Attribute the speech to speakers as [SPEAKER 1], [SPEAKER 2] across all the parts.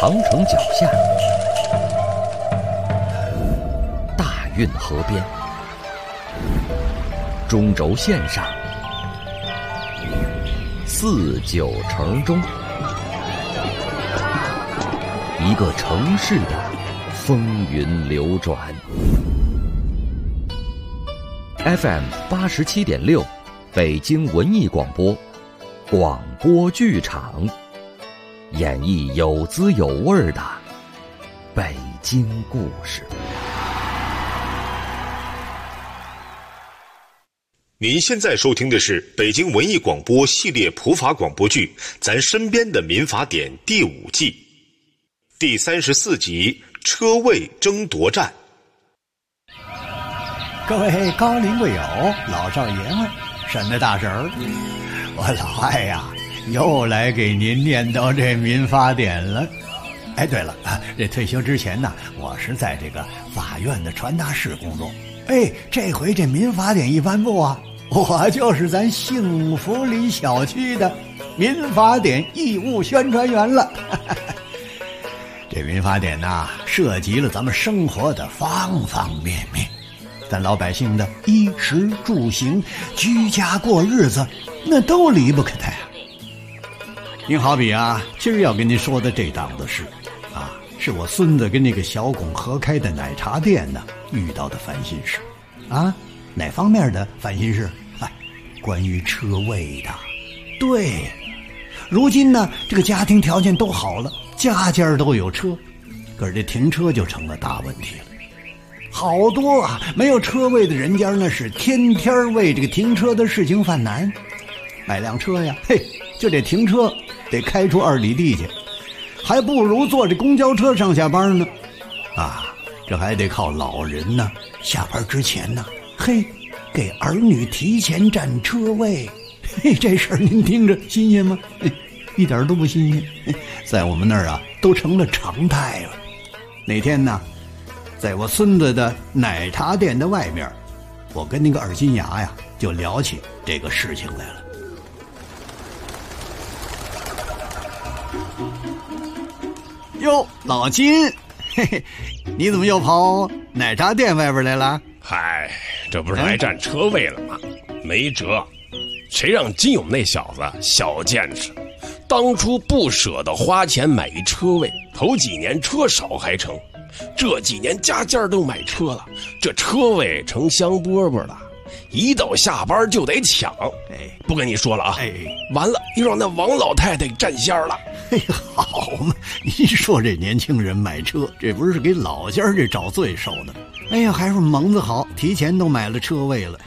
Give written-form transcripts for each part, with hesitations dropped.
[SPEAKER 1] 长城脚下，大运河边，中轴线上，四九城中，一个城市的风云流转。FM 87.6，北京文艺广播，广播剧场，演绎有滋有味的北京故事。
[SPEAKER 2] 您现在收听的是北京文艺广播系列普法广播剧《咱身边的民法典》第5季第34集《车位争夺战》。
[SPEAKER 3] 各位高龄贵友、老少爷们、婶子大婶儿，我老艾呀，又来给您念叨这民法典了。哎，对了，这退休之前呢，我是在这个法院的传达室工作。哎，这回这民法典一颁布啊，我就是咱幸福里小区的民法典义务宣传员了。这民法典呐，涉及了咱们生活的方方面面，咱老百姓的衣食住行、居家过日子，那都离不开它呀。您好比啊，今儿要跟您说的这档子事啊，是我孙子跟那个小巩合开的奶茶店呢遇到的烦心事啊。哪方面的烦心事？关于车位的。对，如今呢，这个家庭条件都好了，家家都有车，可是这停车就成了大问题了。好多啊没有车位的人家那是天天为这个停车的事情犯难。买辆车呀，嘿，就得停车，得开出2里地去，还不如坐这公交车上下班呢。啊，这还得靠老人呢，下班之前呢，嘿，给儿女提前占车位。嘿，这事儿您听着新鲜吗？一点都不新鲜，在我们那儿啊都成了常态了。哪天呢，在我孙子的奶茶店的外面，我跟那个二金牙呀就聊起这个事情来了。哟，老金，嘿嘿，你怎么又跑奶茶店外边来了？
[SPEAKER 4] 嗨，这不是来占车位了吗？没辙，谁让金勇那小子小见识，当初不舍得花钱买一车位，头几年车少还成，这几年家家都买车了，这车位成香饽饽了，一到下班就得抢。不跟你说了啊，完了又让那王老太太占先了。
[SPEAKER 3] 好嘛，您说这年轻人买车，这不是给老家这找罪受的？哎呀，还是蒙子好，提前都买了车位了。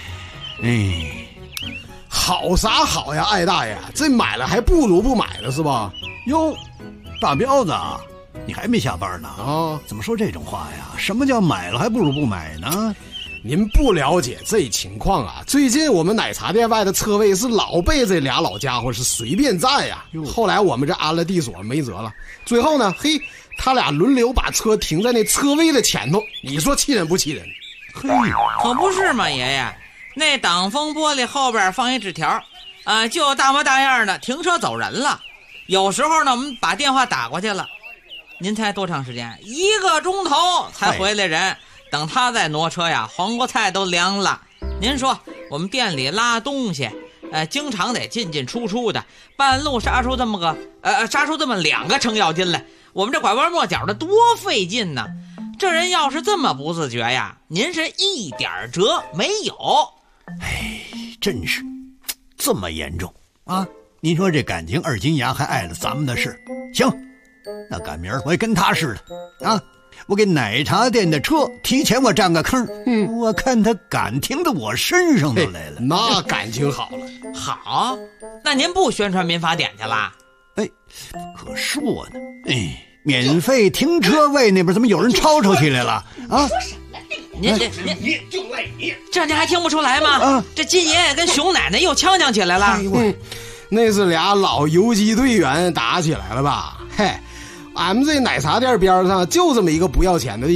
[SPEAKER 5] 好啥好呀，艾大爷，这买了还不如不买了是吧？
[SPEAKER 3] 哟，大彪子，你还没下班呢啊？怎么说这种话呀？什么叫买了还不如不买呢？
[SPEAKER 5] 您不了解这情况啊！最近我们奶茶店外的车位是老被这俩老家伙是随便占呀。后来我们这安了地锁，没辙了。最后呢，嘿，他俩轮流把车停在那车位的前头，你说气人不气人？
[SPEAKER 3] 嘿，
[SPEAKER 6] 可不是嘛，爷爷，那挡风玻璃后边放一纸条，就大模大样的停车走人了。有时候呢，我们把电话打过去了，您猜多长时间？1个钟头才回来人。等他再挪车呀，黄瓜菜都凉了。您说我们店里拉东西，经常得进进出出的，半路杀出这么2个程咬金来，我们这拐弯抹角的多费劲呢。这人要是这么不自觉呀，您是一点辙没有。
[SPEAKER 3] 真是这么严重啊！您说这感情二金牙还碍了咱们的事，行，那赶明儿我也跟他似的啊！我给奶茶店的车提前我占个坑，我看他敢停到我身上都来了。
[SPEAKER 5] 那感情好了。
[SPEAKER 6] 好，那您不宣传民法典去啦？
[SPEAKER 3] 可说呢，免费停车位那边怎么有人吵吵起来了啊？
[SPEAKER 6] 您
[SPEAKER 4] 就赖你，
[SPEAKER 6] 这您还听不出来吗？这金爷爷跟熊奶奶又呛呛起来了。
[SPEAKER 5] 那是俩老游击队员打起来了吧？嘿。俺们这奶茶店边上就这么一个不要钱的地方，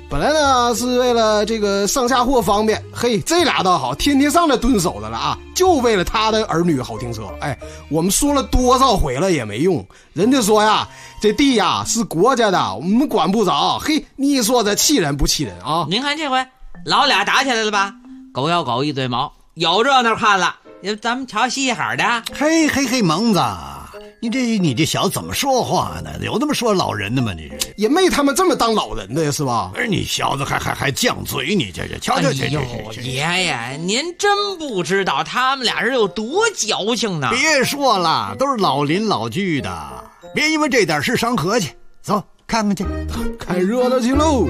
[SPEAKER 5] 本来呢是为了这个上下货方便，嘿，这俩倒好，天天上来蹲守的了啊，就为了他的儿女好停车。哎，我们说了多少回了也没用，人家说呀，这地呀是国家的，我们管不着。嘿，你说这气人不气人啊？
[SPEAKER 6] 您看这回老俩打起来了吧？狗咬狗一对毛，有热闹看了。咱们瞧嘻嘻哈的。
[SPEAKER 3] 嘿，蒙子，你这小子怎么说话呢？有那么说老人的吗？你这
[SPEAKER 5] 也没他们这么当老人的呀，是吧？
[SPEAKER 3] 而你小子还犟嘴，你这瞧，
[SPEAKER 6] 爷爷，您真不知道他们俩人有多矫情呢。
[SPEAKER 3] 别说了，都是老邻老聚的，别因为这点事伤和气。走，看看去，
[SPEAKER 5] 看热闹去喽。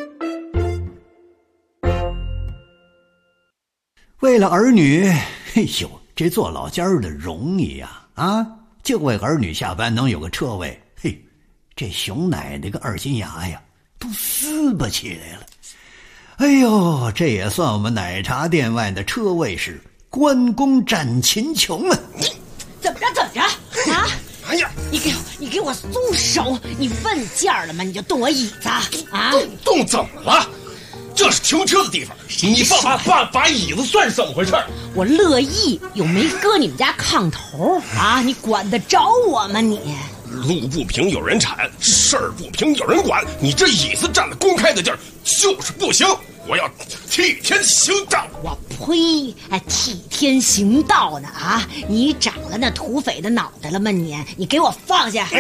[SPEAKER 3] 为了儿女，哎呦，这做老家的容易呀！啊，就为儿女下班能有个车位，嘿，这熊奶奶跟二金牙呀，都撕巴起来了。哎呦，这也算我们奶茶店外的车位是关公战秦琼啊！
[SPEAKER 7] 怎么着啊？
[SPEAKER 4] 哎呀，
[SPEAKER 7] 你给我松手！你问价了吗？你就动我椅子啊？
[SPEAKER 4] 动怎么了？这是停车的地方，你把椅子算是怎么回事？
[SPEAKER 7] 我乐意，又没搁你们家炕头啊！你管得着我吗你？
[SPEAKER 4] 路不平有人铲，事儿不平有人管。你这椅子占了公开的地儿，就是不行。我要替天行道。
[SPEAKER 7] 我呸！替天行道呢啊！你长了那土匪的脑袋了吗你？你给我放下！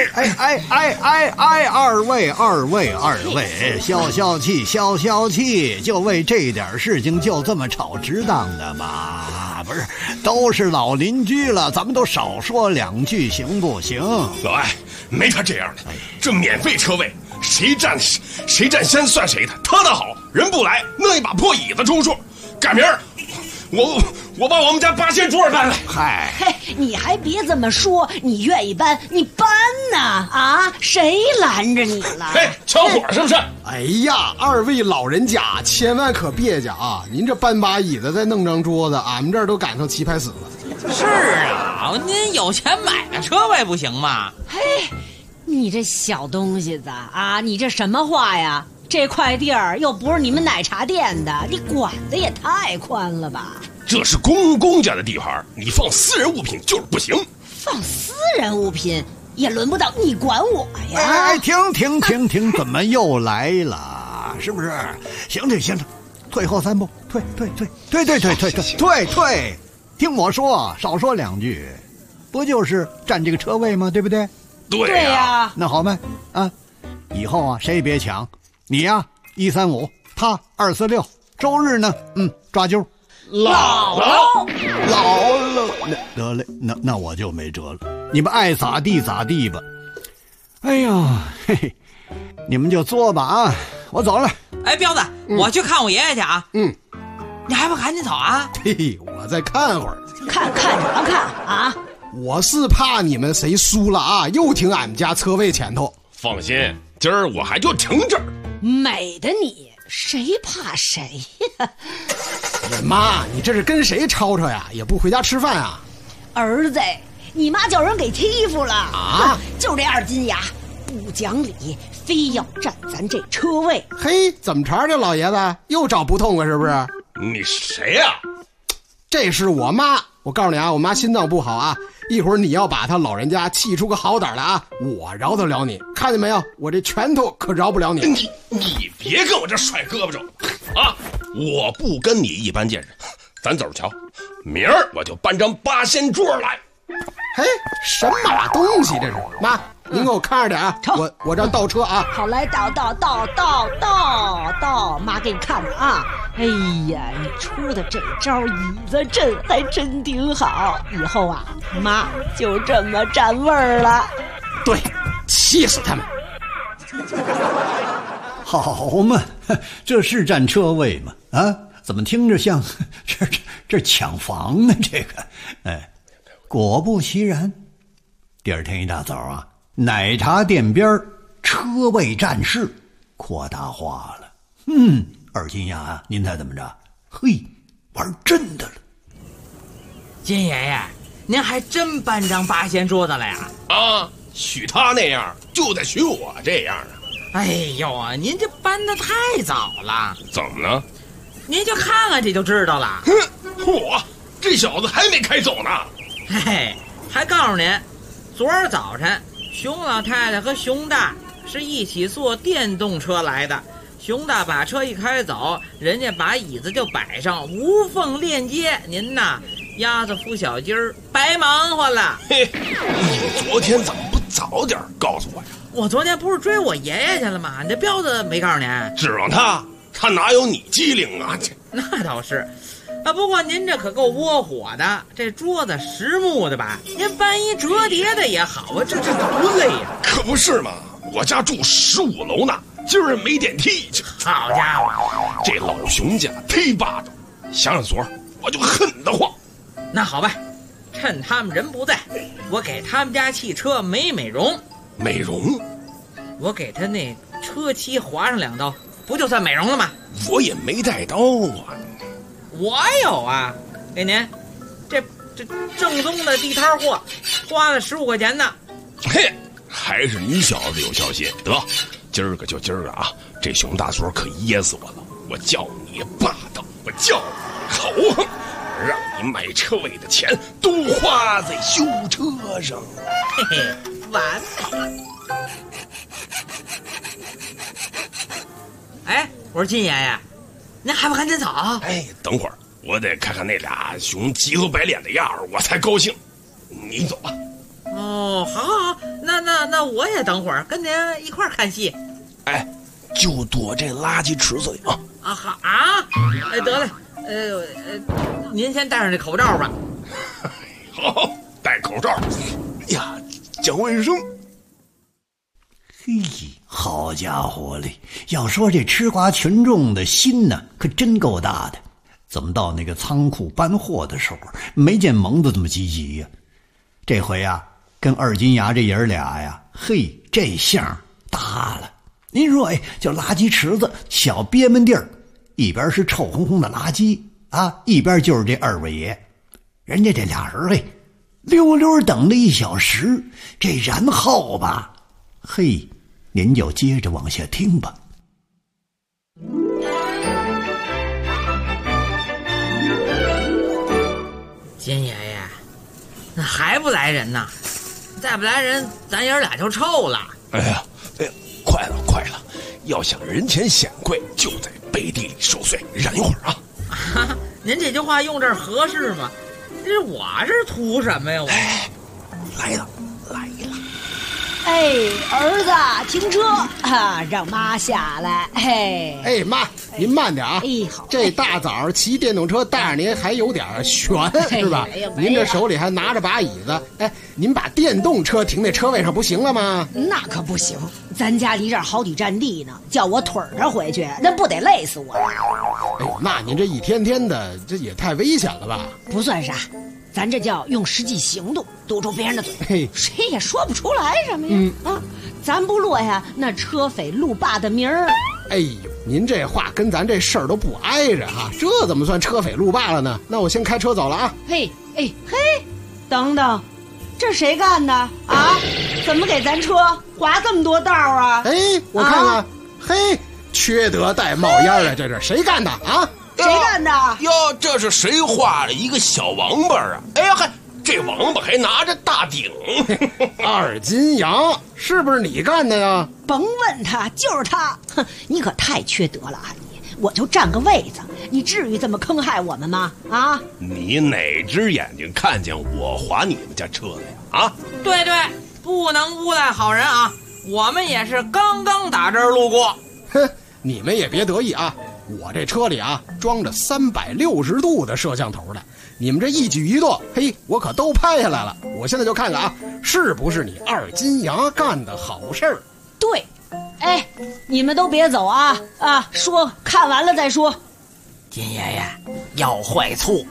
[SPEAKER 3] 二位，消气，就为这点事情就这么吵值当的吗？不是，都是老邻居了，咱们都少说两句行不行？
[SPEAKER 4] 老艾，没他这样的，这免费车位。谁占先算谁的，他的好人不来，弄一把破椅子充数。改明儿我把我们家八仙桌搬来。
[SPEAKER 3] 嗨，
[SPEAKER 7] 你还别这么说，你愿意搬你搬呐啊！谁拦着你了？
[SPEAKER 4] 嘿，抢火是不是？
[SPEAKER 5] 哎呀，二位老人家千万可别介啊！您这搬把椅子再弄张桌子，俺们这儿都赶上棋牌室了。
[SPEAKER 6] 是啊，您有钱买个车位不行吗？
[SPEAKER 7] 嘿，你这小东西子啊，你这什么话呀？这块地儿又不是你们奶茶店的，你管的也太宽了吧？
[SPEAKER 4] 这是公家的地盘，你放私人物品就是不行。
[SPEAKER 7] 放私人物品也轮不到你管我呀！
[SPEAKER 3] 哎，停，怎么又来了？是不是？行了，退后3步，退，听我说，少说2句，不就是占这个车位吗？对不对？
[SPEAKER 6] 对呀。
[SPEAKER 3] 那好嘛，啊，以后啊，谁也别抢。你呀，135，他246，周日呢，抓阄。
[SPEAKER 6] 姥
[SPEAKER 3] 姥，得嘞，那我就没辙了。你们爱咋地咋地吧。哎呦，嘿嘿，你们就作吧啊，我走了。
[SPEAKER 6] 哎，彪子，我去看我爷爷去啊。你还不赶紧走啊？
[SPEAKER 5] 嘿，我再看会儿。
[SPEAKER 7] 看什么看啊？
[SPEAKER 5] 我是怕你们谁输了啊，又停俺们家车位前头。
[SPEAKER 4] 放心，今儿我还就停这儿。
[SPEAKER 7] 美的你，谁怕谁呀？
[SPEAKER 5] 妈，你这是跟谁吵吵呀？也不回家吃饭啊？
[SPEAKER 7] 儿子，你妈叫人给欺负了啊！就这2斤牙，不讲理，非要占咱这车位。
[SPEAKER 5] 嘿，怎么着？这老爷子又找不痛快是不是？
[SPEAKER 4] 你谁呀？
[SPEAKER 5] 这是我妈。我告诉你啊，我妈心脏不好啊，一会儿你要把她老人家气出个好歹来啊，我饶得了你。看见没有，我这拳头可饶不了你。
[SPEAKER 4] 你别跟我这甩胳膊肘啊！我不跟你一般见识，咱走着瞧。明儿我就搬张八仙桌来。
[SPEAKER 5] 嘿，什么东西这是？妈，您给我看着点啊！我这倒车啊！
[SPEAKER 7] 好，来倒，妈给你看着啊！哎呀，你出的这招椅子阵还真挺好，以后啊，妈就这么占味儿了。
[SPEAKER 5] 对，气死他们！
[SPEAKER 3] 好嘛，这是占车位吗？啊，怎么听着像这抢房呢？这个，哎，果不其然，第2天一大早啊，奶茶店边车位占市扩大化了。二金牙啊，您猜怎么着？嘿，玩真的了。
[SPEAKER 6] 金爷爷，您还真搬张八仙桌子来呀？
[SPEAKER 4] 啊，许他那样，就得许我这样啊。
[SPEAKER 6] 哎呦啊，您这搬得太早了。
[SPEAKER 4] 怎么了？
[SPEAKER 6] 您就看看这就知道了。
[SPEAKER 4] 哼，嚯，这小子还没开走呢。
[SPEAKER 6] 嘿嘿，还告诉您，昨儿早晨熊老太太和熊大是一起坐电动车来的。熊大把车一开走，人家把椅子就摆上，无缝链接。您呐，鸭子孵小鸡儿，白忙活了。
[SPEAKER 4] 嘿，你昨天怎么不早点告诉我呀？
[SPEAKER 6] 我昨天不是追我爷爷去了吗？你这彪子没告诉您？
[SPEAKER 4] 指望他哪有你机灵啊？
[SPEAKER 6] 那倒是。不过您这可够窝火的，这桌子实木的吧？您搬一折叠的也好啊，这多累呀！
[SPEAKER 4] 可不是嘛，我家住15楼呢，今儿没电梯去。
[SPEAKER 6] 好家伙，
[SPEAKER 4] 这老熊家忒霸道，想想昨儿我就恨得慌。
[SPEAKER 6] 那好吧，趁他们人不在，我给他们家汽车美容。
[SPEAKER 4] 美容？
[SPEAKER 6] 我给他那车漆划上2刀，不就算美容了吗？
[SPEAKER 4] 我也没带刀啊。
[SPEAKER 6] 我有啊，给您，这正宗的地摊货，花了15块钱呢。
[SPEAKER 4] 嘿，还是你小子有孝心。得，今儿个就今儿个啊，这熊大昨儿可噎死我了。我叫你霸道，我叫你豪横，让你买车位的钱都花在修车上。
[SPEAKER 6] 嘿嘿，完美。哎，我说金爷爷，您还不赶紧走？
[SPEAKER 4] 哎，等会儿我得看看那俩熊急头白脸的样儿，我才高兴。你走吧。
[SPEAKER 6] 哦，好，那我也等会儿跟您一块儿看戏。
[SPEAKER 4] 哎，就躲这垃圾池子里啊。
[SPEAKER 6] 啊好啊，哎得嘞，您先戴上这口罩吧。
[SPEAKER 4] 好，戴口罩。哎呀，讲卫生。
[SPEAKER 3] 嘿，好家伙嘞！要说这吃瓜群众的心呢，可真够大的。怎么到那个仓库搬货的时候，没见蒙子这么积极呀？这回啊，跟二金牙这爷儿俩呀，嘿，这相搭了。您说，哎，就垃圾池子小憋闷地儿，一边是臭烘烘的垃圾啊，一边就是这二位爷。人家这俩人嘿，溜溜等了1小时，这然后吧，嘿。您就接着往下听吧。
[SPEAKER 6] 金爷爷，那还不来人呢？再不来人，咱爷儿俩就臭了。
[SPEAKER 4] 哎呀，快了！要想人前显贵，就在背地里受罪，忍一会儿啊。
[SPEAKER 6] 您这句话用这儿合适吗？这我是图什么呀？我
[SPEAKER 4] 来了。
[SPEAKER 7] 哎，儿子，停车啊！让妈下来。嘿，
[SPEAKER 5] 哎妈，您慢点啊！
[SPEAKER 7] 哎，好，
[SPEAKER 5] 这大早骑电动车带着您还有点悬，是吧？您这手里还拿着把椅子，哎，您把电动车停那车位上不行了吗？
[SPEAKER 7] 那可不行，咱家离这儿好几站地呢，叫我腿上回去，那不得累死我呀！
[SPEAKER 5] 哎呦，那您这一天天的，这也太危险了吧？
[SPEAKER 7] 不算啥。咱这叫用实际行动堵住别人的嘴，
[SPEAKER 5] 嘿，
[SPEAKER 7] 谁也说不出来什么呀。咱不落下那车匪路霸的名儿。
[SPEAKER 5] 哎呦，您这话跟咱这事儿都不挨着哈，这怎么算车匪路霸了呢？那我先开车走了啊。
[SPEAKER 7] 嘿，等等，这谁干的啊？怎么给咱车划这么多道啊？
[SPEAKER 5] 哎，我看看，嘿，缺德带冒烟的，这是谁干的啊？
[SPEAKER 7] 谁干的
[SPEAKER 4] 哟？这是谁画了一个小王八啊？哎呀嗨，这王八还拿着大鼎。
[SPEAKER 5] 二金羊，是不是你干的呀？
[SPEAKER 7] 甭问他，就是他。哼，你可太缺德了啊你！我就占个位子，你至于这么坑害我们吗？啊！
[SPEAKER 4] 你哪只眼睛看见我划你们家车了呀？啊！
[SPEAKER 6] 对，不能诬赖好人啊！我们也是刚刚打这儿路过。
[SPEAKER 5] 哼，你们也别得意啊！我这车里啊装着360度的摄像头的，你们这一举一动，嘿，我可都拍下来了。我现在就看看啊，是不是你二金牙干的好事儿？
[SPEAKER 7] 对，哎，你们都别走啊！说看完了再说。
[SPEAKER 6] 金爷爷要坏醋，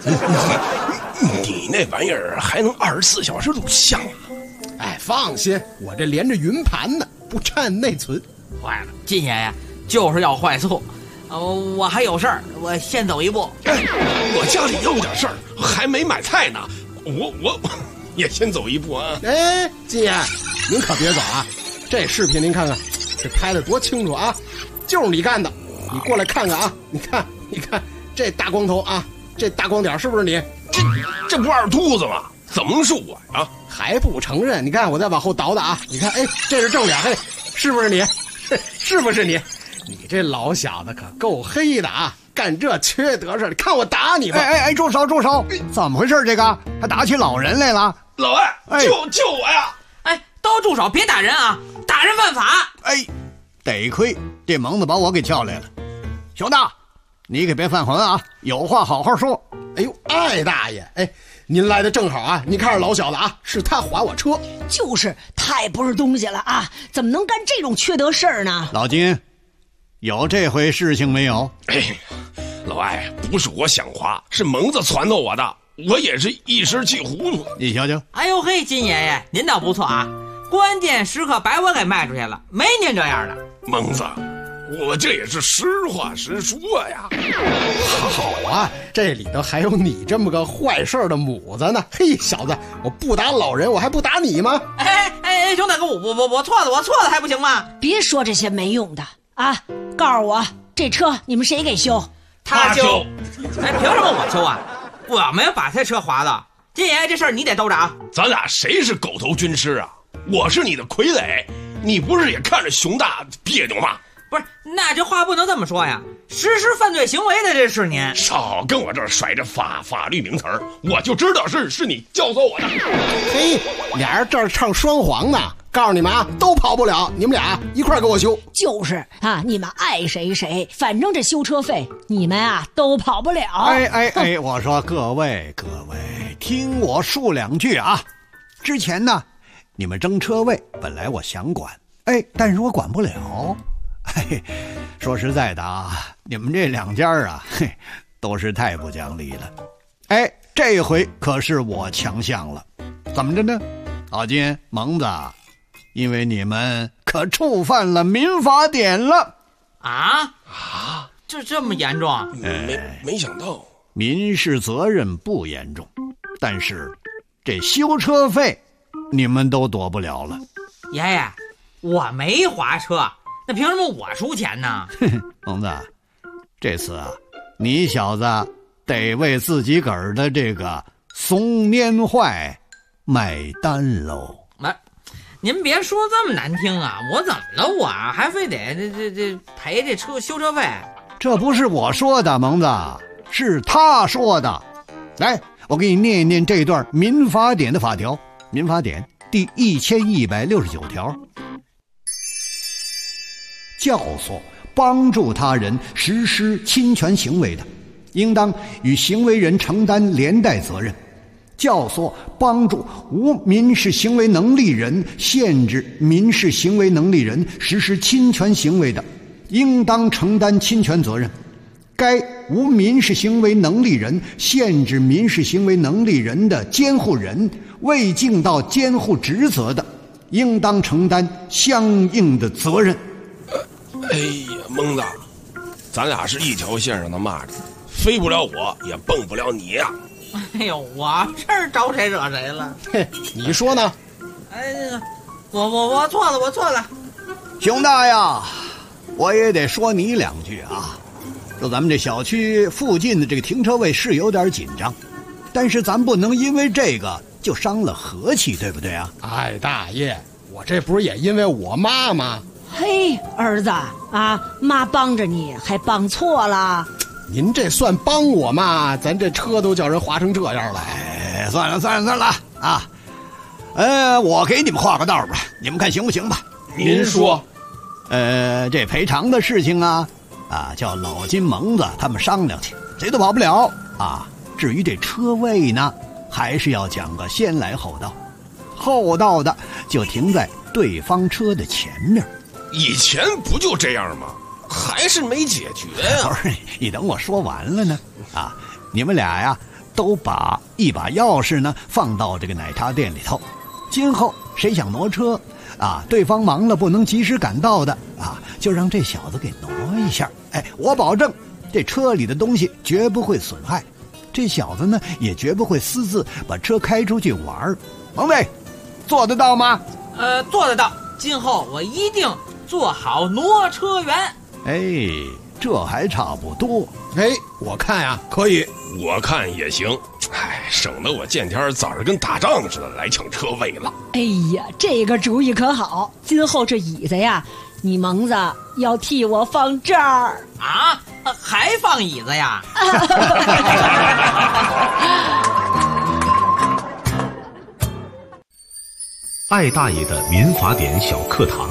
[SPEAKER 4] 你那玩意儿还能24小时录像啊？
[SPEAKER 5] 哎，放心，我这连着云盘呢，不占内存。
[SPEAKER 6] 坏了，金爷爷就是要坏醋。我还有事儿，我先走一步。
[SPEAKER 4] 我家里有点事儿，还没买菜呢，我也先走一步啊。
[SPEAKER 5] 哎，金爷，您可别走啊！这视频您看看， 这拍的多清楚啊，就是你干的，你过来看看啊，你看这大光头啊，这大光点是不是你？
[SPEAKER 4] 这不二秃子吗？怎么能是我呀？
[SPEAKER 5] 还不承认？你看我再往后倒的啊，你看，哎，这是正脸，嘿，是不是你？是不是你？你这老小子可够黑的啊！干这缺德事，看我打你吧！
[SPEAKER 3] 哎，住手！怎么回事？这个还打起老人来了？
[SPEAKER 4] 老外，救我呀！
[SPEAKER 6] 哎，都住手，别打人啊！打人犯法！
[SPEAKER 3] 哎，得亏这蒙子把我给叫来了。熊大，你可别犯浑啊，有话好好说。
[SPEAKER 5] 哎呦，艾大爷，哎，您来的正好啊！你看着老小子啊，是他划我车，
[SPEAKER 7] 就是太不是东西了啊！怎么能干这种缺德事儿呢？
[SPEAKER 3] 老金，有这回事情没有？
[SPEAKER 4] 哎，老外，不是我想划，是蒙子撺掇我的，我也是一时气糊涂。
[SPEAKER 3] 你瞧瞧，
[SPEAKER 6] 哎呦嘿，金爷爷，您倒不错啊，关键时刻把我给卖出去了，没您这样的。
[SPEAKER 4] 蒙子，我这也是实话实说呀。
[SPEAKER 5] 好啊，这里头还有你这么个坏事的母子呢。嘿，小子，我不打老人，我还不打你吗？
[SPEAKER 6] 哎，熊大哥，我错了还不行吗？
[SPEAKER 7] 别说这些没用的啊！告诉我，这车你们谁给修？
[SPEAKER 6] 他修。哎，凭什么我修啊？我没有把他车划了。金爷，这事儿你得兜着啊。
[SPEAKER 4] 咱俩谁是狗头军师啊？我是你的傀儡，你不是也看着熊大别扭吗？
[SPEAKER 6] 不是，那这话不能这么说呀！实施犯罪行为的这是您，
[SPEAKER 4] 少跟我这儿甩着法律名词儿，我就知道是你教唆我的。
[SPEAKER 5] 嘿，俩人这儿唱双簧呢，告诉你们啊，都跑不了，你们俩一块儿给我修。
[SPEAKER 7] 就是啊，你们爱谁，反正这修车费你们啊都跑不了。
[SPEAKER 3] 哎，我说各位，听我述两句啊。之前呢，你们争车位，本来我想管，但是我管不了。说实在的啊，你们这两家啊，都是太不讲理了。这回可是我强项了。怎么着呢？老金、蒙子，因为你们可触犯了民法典了
[SPEAKER 6] 啊！这么严重？
[SPEAKER 4] 没想到。
[SPEAKER 3] 民事责任不严重，但是这修车费你们都躲不了了。
[SPEAKER 6] 爷爷，我没划车，那凭什么我出钱呢？
[SPEAKER 3] 蒙子，这次啊，你小子得为自己个儿的这个怂蔫坏买单喽。
[SPEAKER 6] 您别说这么难听啊！我怎么了？我还非得这赔这修车费？
[SPEAKER 3] 这不是我说的，蒙子，是他说的。来，我给你念一念这段民法典的法条。民法典第1169条，教唆帮助他人实施侵权行为的，应当与行为人承担连带责任。教唆帮助无民事行为能力人限制民事行为能力人实施侵权行为的，应当承担侵权责任。该无民事行为能力人限制民事行为能力人的监护人未尽到监护职责的，应当承担相应的责任。
[SPEAKER 4] 哎呀，蒙子，咱俩是一条线上的蚂蚱，飞不了我，也蹦不了你呀。
[SPEAKER 6] 哎呦，我这儿招谁惹谁了？
[SPEAKER 5] 嘿，你说呢？
[SPEAKER 6] 哎，我错了。
[SPEAKER 3] 熊大呀，我也得说你两句啊。说咱们这小区附近的这个停车位是有点紧张，但是咱不能因为这个就伤了和气，对不对啊？
[SPEAKER 5] 哎，大爷，我这不是也因为我妈吗？
[SPEAKER 7] 嘿，儿子啊，妈帮着你还帮错了。
[SPEAKER 5] 您这算帮我吗？咱这车都叫人划成这样了。
[SPEAKER 3] 算了啊！我给你们画个道吧，你们看行不行吧？
[SPEAKER 4] 您说。
[SPEAKER 3] 这赔偿的事情啊，叫老金蒙子他们商量去，谁都跑不了啊。至于这车位呢，还是要讲个先来后到，后到的就停在对方车的前面。
[SPEAKER 4] 以前不就这样吗？还是没解决呀！
[SPEAKER 3] 不是，你等我说完了呢。你们俩呀，都把一把钥匙呢放到这个奶茶店里头。今后谁想挪车对方忙了不能及时赶到的就让这小子给挪一下。我保证这车里的东西绝不会损害，这小子呢也绝不会私自把车开出去玩。蒙妹，做得到吗？
[SPEAKER 6] 做得到。 今后我一定做好挪车员。
[SPEAKER 3] 哎，这还差不多。
[SPEAKER 5] 哎，我看呀可以，
[SPEAKER 4] 我看也行。哎，省得我见天早上跟打仗似的来抢车位了。
[SPEAKER 7] 哎呀，这个主意可好！今后这椅子呀，你蒙子要替我放这儿
[SPEAKER 6] 啊？还放椅子呀？
[SPEAKER 2] 艾大爷的民法典小课堂。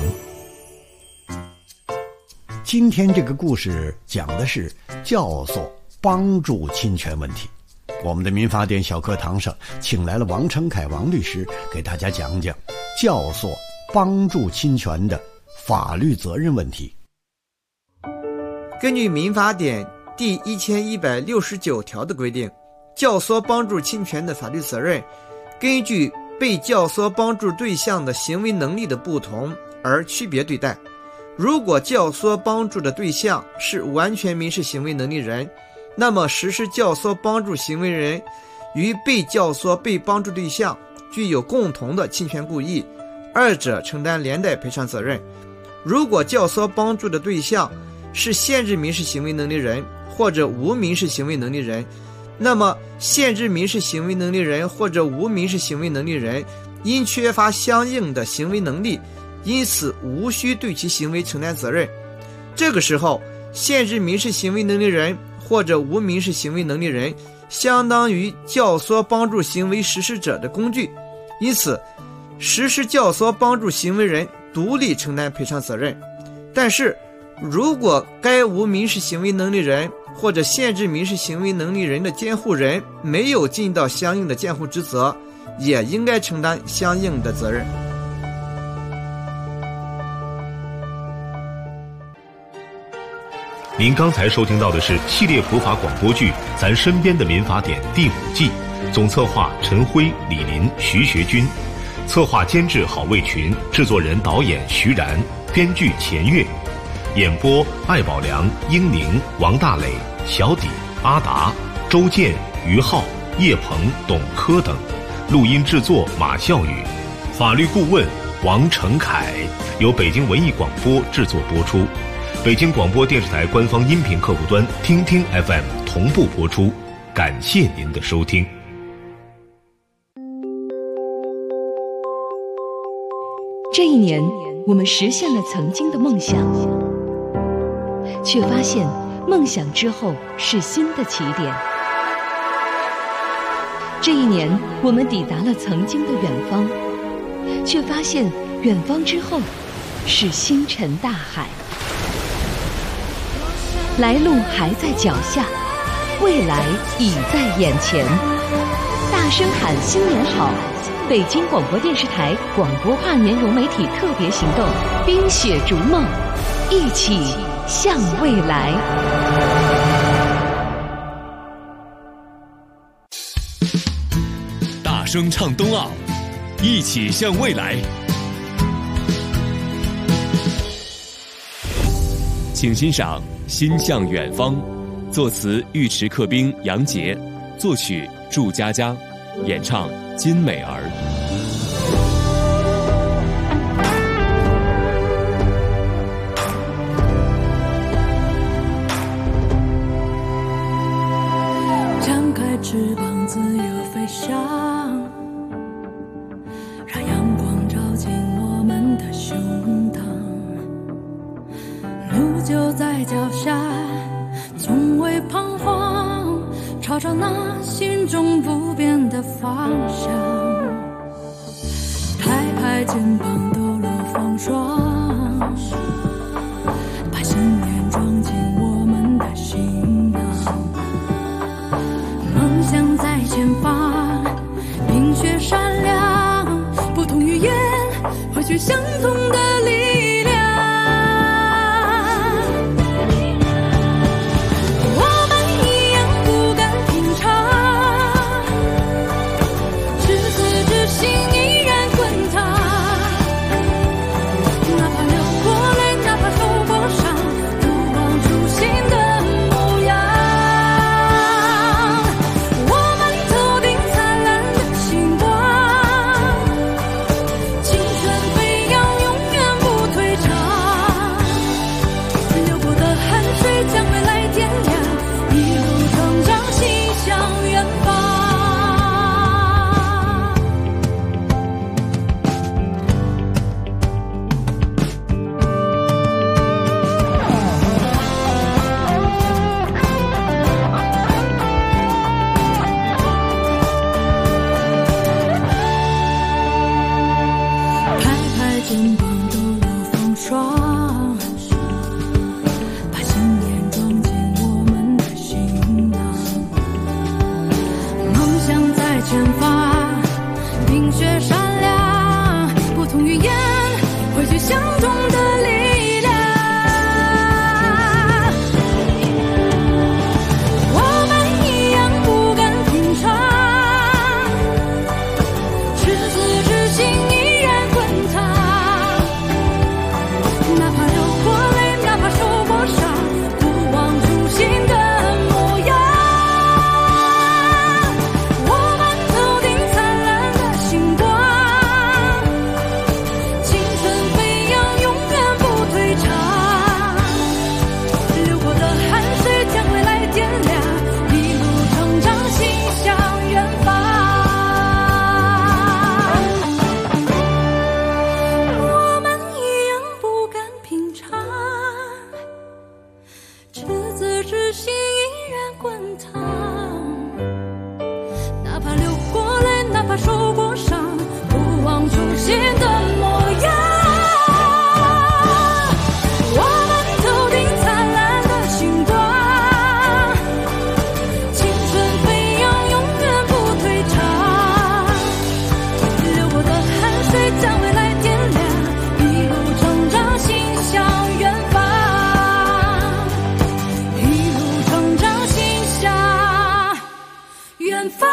[SPEAKER 3] 今天这个故事讲的是教唆帮助侵权问题。我们的民法典小课堂上请来了王成凯王律师，给大家讲讲教唆帮助侵权的法律责任问题。
[SPEAKER 8] 根据民法典第1169条的规定，教唆帮助侵权的法律责任根据被教唆帮助对象的行为能力的不同而区别对待。如果教唆帮助的对象是完全民事行为能力人，那么实施教唆帮助行为人与被教唆被帮助对象具有共同的侵权故意，二者承担连带赔偿责任。如果教唆帮助的对象是限制民事行为能力人或者无民事行为能力人，那么限制民事行为能力人或者无民事行为能力人因缺乏相应的行为能力，因此无需对其行为承担责任。这个时候，限制民事行为能力人或者无民事行为能力人相当于教唆帮助行为实施者的工具，因此实施教唆帮助行为人独立承担赔偿责任。但是如果该无民事行为能力人或者限制民事行为能力人的监护人没有尽到相应的监护职责，也应该承担相应的责任。
[SPEAKER 2] 您刚才收听到的是系列普法广播剧《咱身边的民法典》第5季，总策划陈辉、李林、徐学军，策划监制郝卫群，制作人导演徐然，编剧钱月，演播艾宝良、英宁、王大磊、小底、阿达、周建、于浩、叶鹏、董科等，录音制作马笑宇，法律顾问王成凯，由北京文艺广播制作播出。北京广播电视台官方音频客户端听听 FM 同步播出，感谢您的收听。
[SPEAKER 9] 这一年，我们实现了曾经的梦想，却发现梦想之后是新的起点。这一年，我们抵达了曾经的远方，却发现远方之后是星辰大海。来路还在脚下，未来已在眼前。大声喊新年好！北京广播电视台广播跨年融媒体特别行动，冰雪逐梦，一起向未来。
[SPEAKER 10] 大声唱冬奥，一起向未来。请欣赏《心向远方》，作词尉迟克兵、杨杰，作曲祝佳佳，演唱金美儿。
[SPEAKER 11] 张开翅膀自由飞翔，让阳光照进我们的胸膛。路就在脚下，从未彷徨，朝着那心中不变的方向。拍拍肩膀，抖落风霜，把信念装进我们的行囊。梦想在前方，冰雪闪亮，不同语言汇聚相同的力量。青春飞扬，永远霜，把信念装进我们的行囊。梦想在前方，冰雪闪亮，不同语言汇聚相同的力量。我们一样不甘平常，赤子之心依然滚烫，哪怕流过泪，哪怕受过伤，不忘初心的模样。我们头顶灿烂的星光，青春飞扬，永远不退场。流过的汗水将未来点亮，一路成长，心向远方。我们一样不甘平常，赤子之心依然滚烫，哪怕流过泪，哪怕受过伤，不忘初心的模样。我们头顶灿烂的星光，青春飞扬，永远不退场。流过的汗水将未来点亮，一路成长，心向远方。一路成长，心向远方。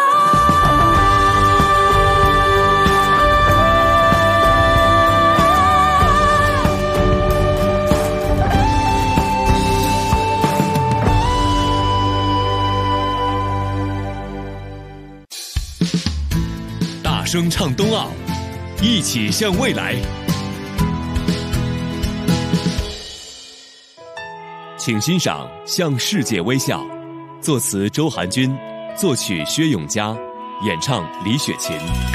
[SPEAKER 10] 大声唱冬奥，一起向未来。请欣赏《向世界微笑》，作词周寒君，作曲薛永嘉，演唱李雪琴。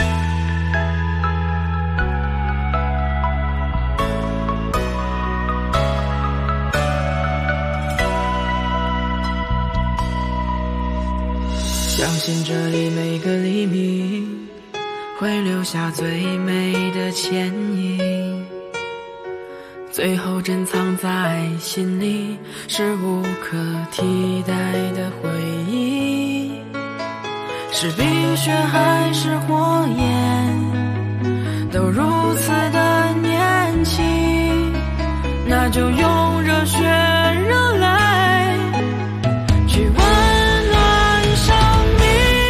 [SPEAKER 12] 相信这里每个黎明会留下最美的倩影，最后珍藏在心里，是无可替代的回忆。是冰雪还是火焰，都如此的年轻，那就用热血热泪去温暖生命。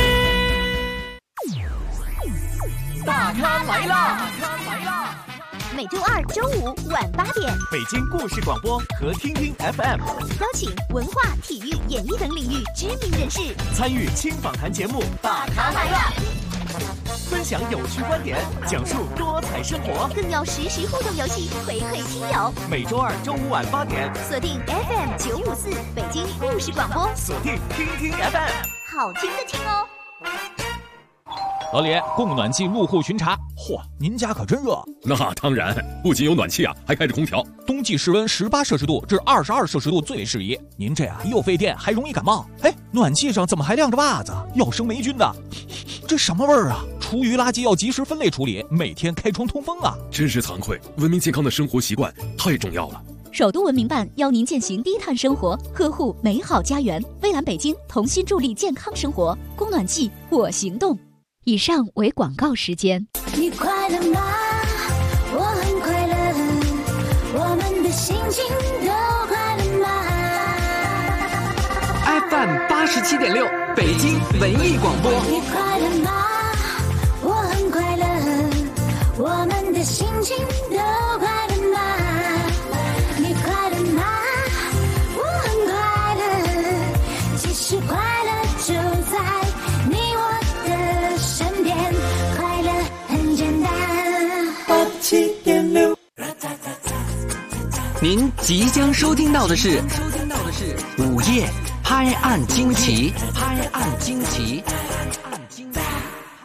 [SPEAKER 13] 大咖来啦！
[SPEAKER 14] 每周二、周五晚8点，
[SPEAKER 13] 北京故事广播和听听 FM
[SPEAKER 14] 邀请文化、体育、演艺等领域知名人士
[SPEAKER 13] 参与轻访谈节目《大咖来啦》，分享有趣观点，讲述多彩生活，
[SPEAKER 14] 更有实时互动游戏回馈亲友。
[SPEAKER 13] 每周二、周五晚8点，
[SPEAKER 14] 锁定 FM 954北京故事广播，
[SPEAKER 13] 锁定听听 FM，
[SPEAKER 14] 好听的听哦。
[SPEAKER 15] 老李，供暖气入户巡查。嚯，您家可真热。
[SPEAKER 4] 那当然，不仅有暖气啊，还开着空调。
[SPEAKER 15] 冬季室温18摄氏度至22摄氏度最为适宜。您这又费电，还容易感冒。哎，暖气上怎么还晾着袜子？要生霉菌的。这什么味儿啊？厨余垃圾要及时分类处理，每天开窗通风啊。
[SPEAKER 4] 真是惭愧，文明健康的生活习惯太重要了。
[SPEAKER 9] 首都文明办邀您践行低碳生活，呵护美好家园。蔚蓝北京同心助力健康生活，供暖气我行动。以上为广告时间。
[SPEAKER 11] 你快乐吗？我很快乐，我们的心情都快乐吗
[SPEAKER 13] ？FM 87.6，北京文艺广播。
[SPEAKER 11] 你快乐吗？我很快乐，我们的心情都快乐吗？你快乐吗？我很快乐，其实快乐就在你我的身边，快乐很简单。87.6，
[SPEAKER 13] 您即将收听到的是午夜拍案惊奇，拍案惊奇。